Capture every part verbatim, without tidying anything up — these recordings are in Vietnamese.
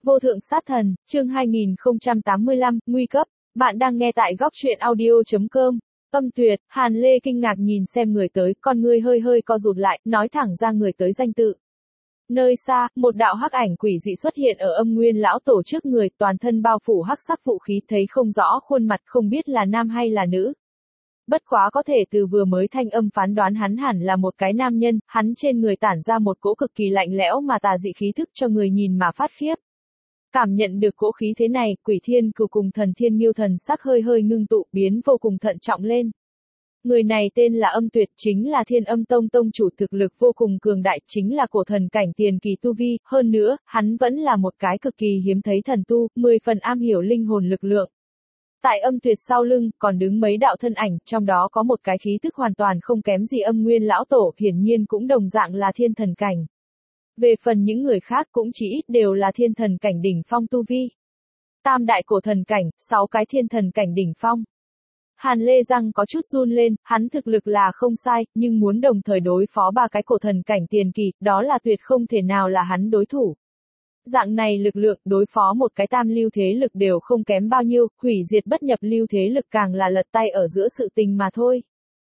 Vô thượng sát thần, chương hai nghìn không trăm tám mươi lăm, nguy cấp. Bạn đang nghe tại góc truyện audio chấm com. Âm Tuyệt, Hàn Lê kinh ngạc nhìn xem người tới, con ngươi hơi hơi co rụt lại, nói thẳng ra người tới danh tự. Nơi xa, một đạo hắc ảnh quỷ dị xuất hiện ở Âm Nguyên lão tổ trước người, toàn thân bao phủ hắc sắc vũ khí, thấy không rõ khuôn mặt, không biết là nam hay là nữ. Bất quá có thể từ vừa mới thanh âm phán đoán hắn hẳn là một cái nam nhân, hắn trên người tản ra một cỗ cực kỳ lạnh lẽo mà tà dị khí thức cho người nhìn mà phát khiếp. Cảm nhận được cỗ khí thế này, Quỷ Thiên Cừu cùng Thần Thiên Nghiêu thần sắc hơi hơi ngưng tụ, biến vô cùng thận trọng lên. Người này tên là Âm Tuyệt, chính là Thiên Âm Tông tông chủ, thực lực vô cùng cường đại, chính là cổ thần cảnh tiền kỳ tu vi, hơn nữa, hắn vẫn là một cái cực kỳ hiếm thấy thần tu, mười phần am hiểu linh hồn lực lượng. Tại Âm Tuyệt sau lưng, còn đứng mấy đạo thân ảnh, trong đó có một cái khí thức hoàn toàn không kém gì Âm Nguyên lão tổ, hiển nhiên cũng đồng dạng là thiên thần cảnh. Về phần những người khác cũng chỉ ít đều là thiên thần cảnh đỉnh phong tu vi. Tam đại cổ thần cảnh, sáu cái thiên thần cảnh đỉnh phong. Hàn Lê răng có chút run lên, hắn thực lực là không sai, nhưng muốn đồng thời đối phó ba cái cổ thần cảnh tiền kỳ, đó là tuyệt không thể nào là hắn đối thủ. Dạng này lực lượng đối phó một cái tam lưu thế lực đều không kém bao nhiêu, hủy diệt bất nhập lưu thế lực càng là lật tay ở giữa sự tình mà thôi.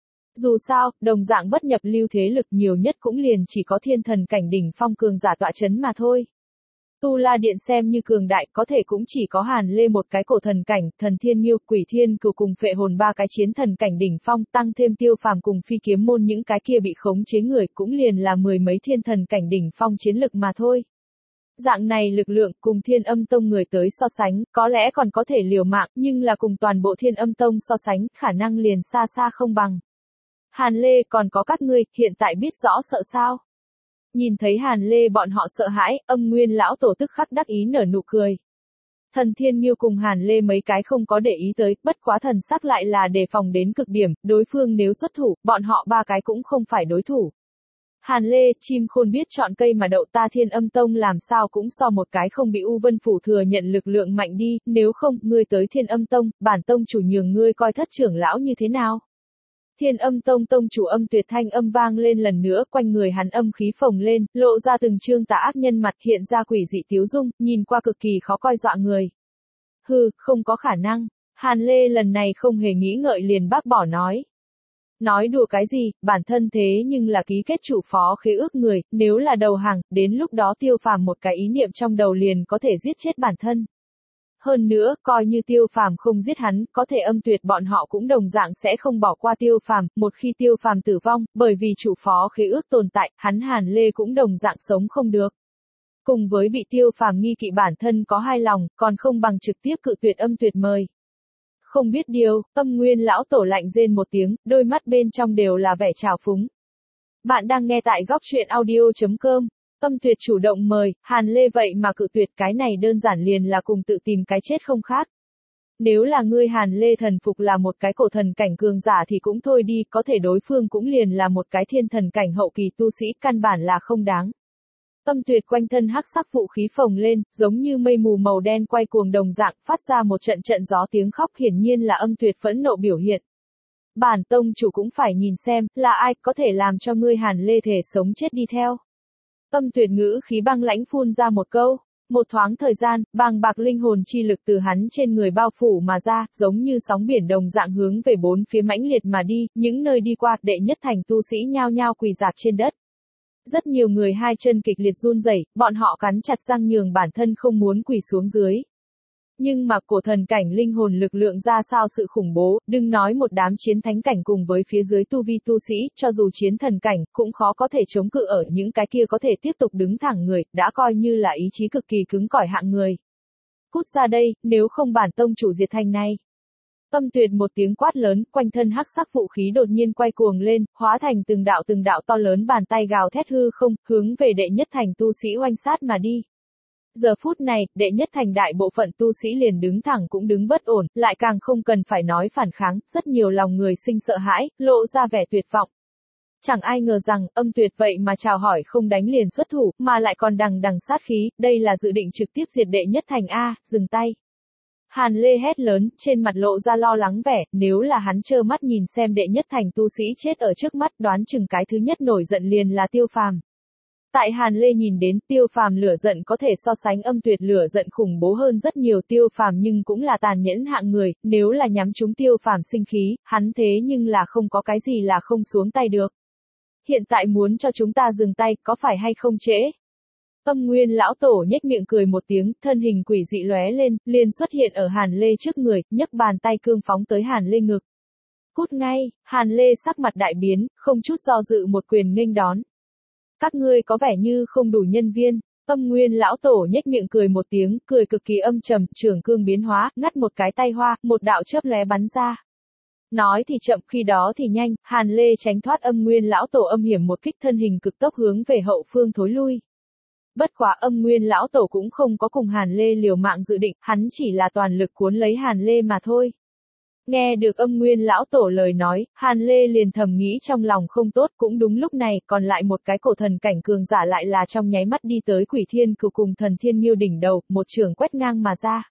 Dù sao, đồng dạng bất nhập lưu thế lực nhiều nhất cũng liền chỉ có thiên thần cảnh đỉnh phong cường giả tọa chấn mà thôi. Tu La Điện xem như cường đại có thể cũng chỉ có Hàn Lê một cái cổ thần cảnh, Thần Thiên Nghiêu, Quỷ Thiên Cừu cùng Phệ Hồn ba cái chiến thần cảnh đỉnh phong, tăng thêm Tiêu Phàm cùng Phi Kiếm Môn những cái kia bị khống chế người cũng liền là mười mấy thiên thần cảnh đỉnh phong chiến lực mà thôi. Dạng này lực lượng cùng Thiên Âm Tông người tới so sánh, có lẽ còn có thể liều mạng, nhưng là cùng toàn bộ Thiên Âm Tông so sánh, khả năng liền xa xa không bằng. Hàn Lê, còn có các ngươi, hiện tại biết rõ sợ sao? Nhìn thấy Hàn Lê bọn họ sợ hãi, Âm Nguyên lão tổ tức khắc đắc ý nở nụ cười. Thần Thiên Nghiêu cùng Hàn Lê mấy cái không có để ý tới, bất quá thần sắc lại là đề phòng đến cực điểm, đối phương nếu xuất thủ, bọn họ ba cái cũng không phải đối thủ. Hàn Lê, chim khôn biết chọn cây mà đậu, ta Thiên Âm Tông làm sao cũng so một cái không bị U Vân Phủ thừa nhận lực lượng mạnh đi, nếu không, ngươi tới Thiên Âm Tông, bản tông chủ nhường ngươi coi thất trưởng lão như thế nào? Thiên Âm Tông tông chủ Âm Tuyệt thanh âm vang lên lần nữa, quanh người hắn âm khí phồng lên, lộ ra từng trương tà ác nhân mặt, hiện ra quỷ dị tiếu dung, nhìn qua cực kỳ khó coi dọa người. Hừ, không có khả năng. Hàn Lê lần này không hề nghĩ ngợi liền bác bỏ nói. Nói đùa cái gì, bản thân thế nhưng là ký kết chủ phó khế ước người, nếu là đầu hàng, đến lúc đó Tiêu Phàm một cái ý niệm trong đầu liền có thể giết chết bản thân. Hơn nữa, coi như Tiêu Phàm không giết hắn, có thể Âm Tuyệt bọn họ cũng đồng dạng sẽ không bỏ qua Tiêu Phàm, một khi Tiêu Phàm tử vong, bởi vì chủ phó khế ước tồn tại, hắn Hàn Lê cũng đồng dạng sống không được. Cùng với bị Tiêu Phàm nghi kỵ bản thân có hai lòng, còn không bằng trực tiếp cự tuyệt Âm Tuyệt mời. Không biết điều, Âm Nguyên lão tổ lạnh rên một tiếng, đôi mắt bên trong đều là vẻ trào phúng. Bạn đang nghe tại góc truyện audio chấm com. Âm Tuyệt chủ động mời, Hàn Lê vậy mà cự tuyệt, cái này đơn giản liền là cùng tự tìm cái chết không khác. Nếu là ngươi Hàn Lê thần phục là một cái cổ thần cảnh cường giả thì cũng thôi đi, có thể đối phương cũng liền là một cái thiên thần cảnh hậu kỳ tu sĩ, căn bản là không đáng. Âm Tuyệt quanh thân hắc sắc vũ khí phồng lên, giống như mây mù màu đen quay cuồng đồng dạng, phát ra một trận trận gió tiếng khóc, hiển nhiên là Âm Tuyệt phẫn nộ biểu hiện. Bản tông chủ cũng phải nhìn xem, là ai có thể làm cho ngươi Hàn Lê thể sống chết đi theo. Âm Tuyệt ngữ khí băng lãnh phun ra một câu, một thoáng thời gian, bàng bạc linh hồn chi lực từ hắn trên người bao phủ mà ra, giống như sóng biển đồng dạng hướng về bốn phía mãnh liệt mà đi, những nơi đi qua, đệ nhất thành tu sĩ nhao nhao quỳ rạp trên đất. Rất nhiều người hai chân kịch liệt run rẩy, bọn họ cắn chặt răng nhường bản thân không muốn quỳ xuống dưới. Nhưng mà cổ thần cảnh linh hồn lực lượng ra sao sự khủng bố, đừng nói một đám chiến thánh cảnh cùng với phía dưới tu vi tu sĩ, cho dù chiến thần cảnh, cũng khó có thể chống cự ở những cái kia có thể tiếp tục đứng thẳng người, đã coi như là ý chí cực kỳ cứng cỏi hạng người. Cút ra đây, nếu không bản tông chủ diệt thành này. Âm Tuyệt một tiếng quát lớn, quanh thân hắc sắc vũ khí đột nhiên quay cuồng lên, hóa thành từng đạo từng đạo to lớn bàn tay gào thét hư không, hướng về đệ nhất thành tu sĩ oanh sát mà đi. Giờ phút này, đệ nhất thành đại bộ phận tu sĩ liền đứng thẳng cũng đứng bất ổn, lại càng không cần phải nói phản kháng, rất nhiều lòng người sinh sợ hãi, lộ ra vẻ tuyệt vọng. Chẳng ai ngờ rằng, Âm Tuyệt vậy mà chào hỏi không đánh liền xuất thủ, mà lại còn đằng đằng sát khí, đây là dự định trực tiếp diệt đệ nhất thành A, dừng tay. Hàn Lê hét lớn, trên mặt lộ ra lo lắng vẻ, nếu là hắn trơ mắt nhìn xem đệ nhất thành tu sĩ chết ở trước mắt, đoán chừng cái thứ nhất nổi giận liền là Tiêu Phàm. Tại Hàn Lê nhìn đến Tiêu Phàm lửa giận có thể so sánh âm tuyệt lửa giận khủng bố hơn rất nhiều. Tiêu Phàm nhưng cũng là tàn nhẫn hạng người, nếu là nhắm trúng Tiêu Phàm sinh khí, hắn thế nhưng là không có cái gì là không xuống tay được. Hiện tại muốn cho chúng ta dừng tay, có phải hay không trễ? Âm Nguyên lão tổ nhếch miệng cười một tiếng, thân hình quỷ dị lóe lên, liền xuất hiện ở Hàn Lê trước người, nhấc bàn tay cương phóng tới Hàn Lê ngực. Cút ngay, Hàn Lê sắc mặt đại biến, không chút do dự một quyền nghênh đón. Các ngươi có vẻ như không đủ nhân viên. Âm Nguyên lão tổ nhếch miệng cười một tiếng, cười cực kỳ âm trầm, trường cương biến hóa, ngắt một cái tay hoa, một đạo chớp lóe bắn ra. Nói thì chậm, khi đó thì nhanh, Hàn Lê tránh thoát Âm Nguyên lão tổ âm hiểm một kích, thân hình cực tốc hướng về hậu phương thối lui. Bất quá Âm Nguyên lão tổ cũng không có cùng Hàn Lê liều mạng dự định, hắn chỉ là toàn lực cuốn lấy Hàn Lê mà thôi. Nghe được Âm Nguyên lão tổ lời nói, Hàn Lê liền thầm nghĩ trong lòng không tốt. Cũng đúng lúc này, còn lại một cái cổ thần cảnh cường giả lại là trong nháy mắt đi tới Quỷ Thiên Cừu cùng Thần Thiên Nghiêu đỉnh đầu, một trường quét ngang mà ra.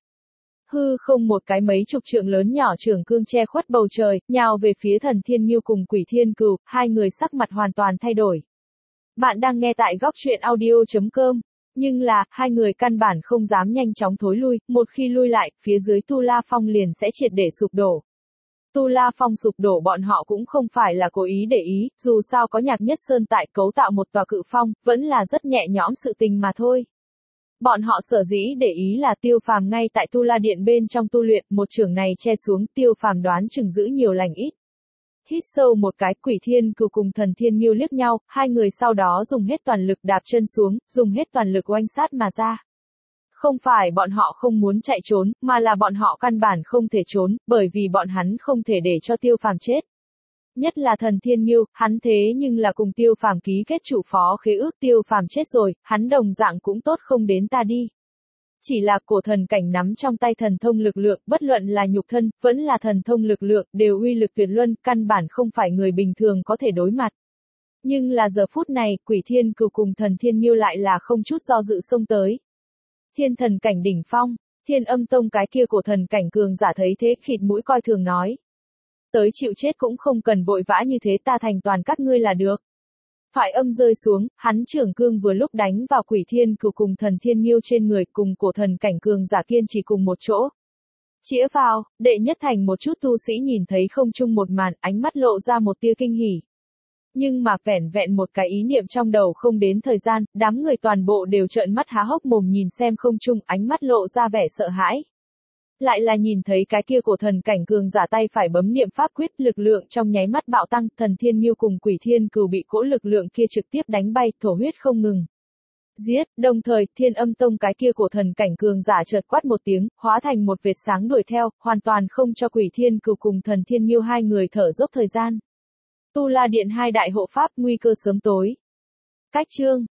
Hư không một cái mấy chục trượng lớn nhỏ trường cương che khuất bầu trời, nhào về phía Thần Thiên Nghiêu cùng Quỷ Thiên Cừu, hai người sắc mặt hoàn toàn thay đổi. Bạn đang nghe tại góc truyện audio chấm com. Nhưng là, hai người căn bản không dám nhanh chóng thối lui, một khi lui lại, phía dưới Tu La Phong liền sẽ triệt để sụp đổ. Tu La Phong sụp đổ bọn họ cũng không phải là cố ý để ý, dù sao có Nhạc Nhất Sơn tại cấu tạo một tòa cự phong, vẫn là rất nhẹ nhõm sự tình mà thôi. Bọn họ sở dĩ để ý là Tiêu Phàm ngay tại Tu La Điện bên trong tu luyện, một trường này che xuống, Tiêu Phàm đoán chừng giữ nhiều lành ít. Hít sâu một cái, Quỷ Thiên Cừu cùng Thần Thiên Nghiêu liếc nhau, hai người sau đó dùng hết toàn lực đạp chân xuống, dùng hết toàn lực oanh sát mà ra. Không phải bọn họ không muốn chạy trốn, mà là bọn họ căn bản không thể trốn, bởi vì bọn hắn không thể để cho Tiêu Phàm chết. Nhất là Thần Thiên Nghiêu, hắn thế nhưng là cùng Tiêu Phàm ký kết chủ phó khế ước, Tiêu Phàm chết rồi, hắn đồng dạng cũng tốt không đến ta đi. Chỉ là cổ thần cảnh nắm trong tay thần thông lực lượng, bất luận là nhục thân, vẫn là thần thông lực lượng, đều uy lực tuyệt luân, căn bản không phải người bình thường có thể đối mặt. Nhưng là giờ phút này, Quỷ Thiên Cừu cùng Thần Thiên Nghiêu lại là không chút do dự xông tới. Thiên thần cảnh đỉnh phong, Thiên Âm Tông cái kia cổ thần cảnh cường giả thấy thế khịt mũi coi thường nói. Tới chịu chết cũng không cần vội vã như thế, ta thành toàn các ngươi là được. Thoại âm rơi xuống, hắn trưởng cương vừa lúc đánh vào Quỷ Thiên Cừu cùng Thần Thiên Nghiêu trên người, cùng cổ thần cảnh cường giả kiên trì cùng một chỗ. Chĩa vào, Đệ Nhất Thành một chút tu sĩ nhìn thấy không chung một màn, ánh mắt lộ ra một tia kinh hỉ. Nhưng mà vẻn vẹn một cái ý niệm trong đầu không đến thời gian, đám người toàn bộ đều trợn mắt há hốc mồm nhìn xem không chung, ánh mắt lộ ra vẻ sợ hãi. Lại là nhìn thấy cái kia cổ thần cảnh cường giả tay phải bấm niệm pháp quyết, lực lượng trong nháy mắt bạo tăng, Thần Thiên Nghiêu cùng Quỷ Thiên Cừu bị cỗ lực lượng kia trực tiếp đánh bay, thổ huyết không ngừng. Giết, đồng thời, Thiên Âm Tông cái kia cổ thần cảnh cường giả chợt quát một tiếng, hóa thành một vệt sáng đuổi theo, hoàn toàn không cho Quỷ Thiên Cừu cùng Thần Thiên Nghiêu hai người thở dốc thời gian. Tu La Điện hai đại hộ pháp, nguy cơ sớm tối. Cách chương